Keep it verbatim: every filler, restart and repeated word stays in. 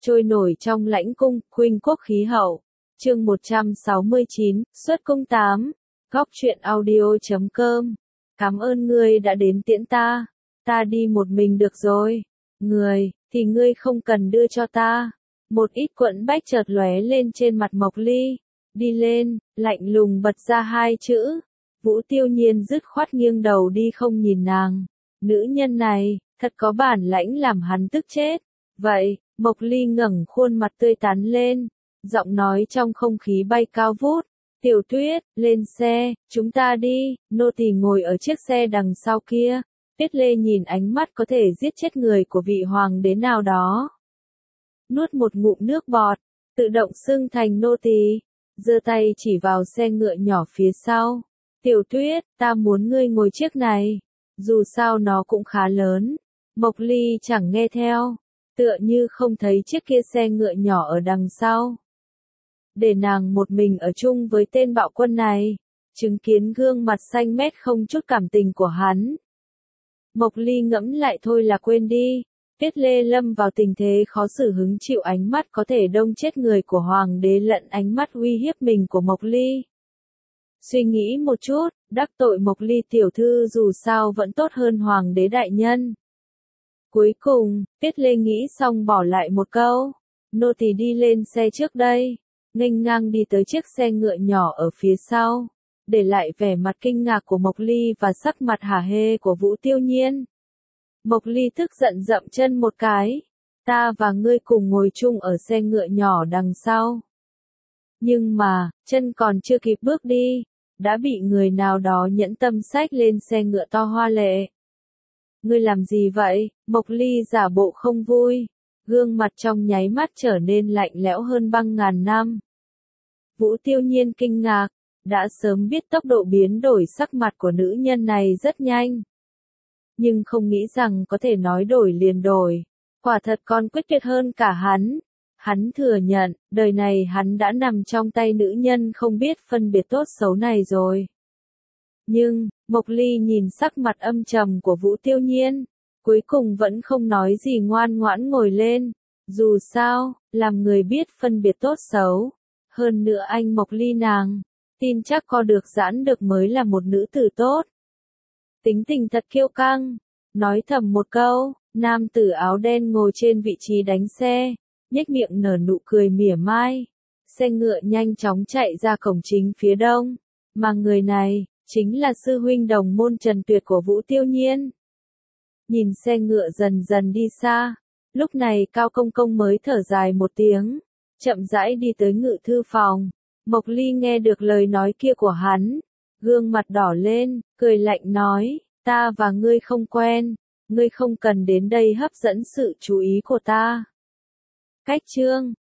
trôi nổi trong lãnh cung, khuynh quốc khí hậu. Chương một trăm sáu mươi chín, xuất cung tám. Góc truyện audio chấm com. Cảm ơn ngươi đã đến tiễn ta. Ta đi một mình được rồi. Người, thì ngươi không cần đưa cho ta. Một ít quẫn bách chợt lóe lên trên mặt Mộc Ly. Đi lên, lạnh lùng bật ra hai chữ. Vũ Tiêu Nhiên dứt khoát nghiêng đầu đi không nhìn nàng. Nữ nhân này, thật có bản lãnh làm hắn tức chết. Vậy, Mộc Ly ngẩng khuôn mặt tươi tắn lên. Giọng nói trong không khí bay cao vút. Tiểu Tuyết, lên xe, chúng ta đi. Nô tỳ ngồi ở chiếc xe đằng sau kia. Tuyết Lê nhìn ánh mắt có thể giết chết người của vị hoàng đế nào đó. Nuốt một ngụm nước bọt, tự động xưng thành nô tỳ, giơ tay chỉ vào xe ngựa nhỏ phía sau. Tiểu Tuyết, ta muốn ngươi ngồi chiếc này. Dù sao nó cũng khá lớn. Mộc Ly chẳng nghe theo. Tựa như không thấy chiếc kia xe ngựa nhỏ ở đằng sau. Để nàng một mình ở chung với tên bạo quân này. Chứng kiến gương mặt xanh mét không chút cảm tình của hắn. Mộc Ly ngẫm lại thôi là quên đi. Tuyết Lê lâm vào tình thế khó xử hứng chịu ánh mắt có thể đông chết người của hoàng đế lẫn ánh mắt uy hiếp mình của Mộc Ly. Suy nghĩ một chút, đắc tội Mộc Ly tiểu thư dù sao vẫn tốt hơn hoàng đế đại nhân. Cuối cùng, Tuyết Lê nghĩ xong bỏ lại một câu. Nô tỳ đi lên xe trước đây. Nghênh ngang đi tới chiếc xe ngựa nhỏ ở phía sau. Để lại vẻ mặt kinh ngạc của Mộc Ly và sắc mặt hả hê của Vũ Tiêu Nhiên. Mộc Ly tức giận dậm chân một cái. Ta và ngươi cùng ngồi chung ở xe ngựa nhỏ đằng sau. Nhưng mà, chân còn chưa kịp bước đi. Đã bị người nào đó nhẫn tâm xách lên xe ngựa to hoa lệ. Ngươi làm gì vậy? Mộc Ly giả bộ không vui. Gương mặt trong nháy mắt trở nên lạnh lẽo hơn băng ngàn năm. Vũ Tiêu Nhiên kinh ngạc. Đã sớm biết tốc độ biến đổi sắc mặt của nữ nhân này rất nhanh. Nhưng không nghĩ rằng có thể nói đổi liền đổi. Quả thật còn quyết tuyệt hơn cả hắn. Hắn thừa nhận, đời này hắn đã nằm trong tay nữ nhân không biết phân biệt tốt xấu này rồi. Nhưng, Mộc Ly nhìn sắc mặt âm trầm của Vũ Tiêu Nhiên. Cuối cùng vẫn không nói gì ngoan ngoãn ngồi lên. Dù sao, làm người biết phân biệt tốt xấu. Hơn nữa anh Mộc Ly nàng. Tin chắc co được giãn được mới là một nữ tử tốt. Tính tình thật kiêu căng. Nói thầm một câu, nam tử áo đen ngồi trên vị trí đánh xe. Nhếch miệng nở nụ cười mỉa mai. Xe ngựa nhanh chóng chạy ra cổng chính phía đông. Mà người này, chính là sư huynh đồng môn Trần Tuyệt của Vũ Tiêu Nhiên. Nhìn xe ngựa dần dần đi xa. Lúc này Cao Công Công mới thở dài một tiếng. Chậm rãi đi tới ngự thư phòng. Mộc Ly nghe được lời nói kia của hắn. Gương mặt đỏ lên, cười lạnh nói. Ta và ngươi không quen. Ngươi không cần đến đây hấp dẫn sự chú ý của ta. Cách chương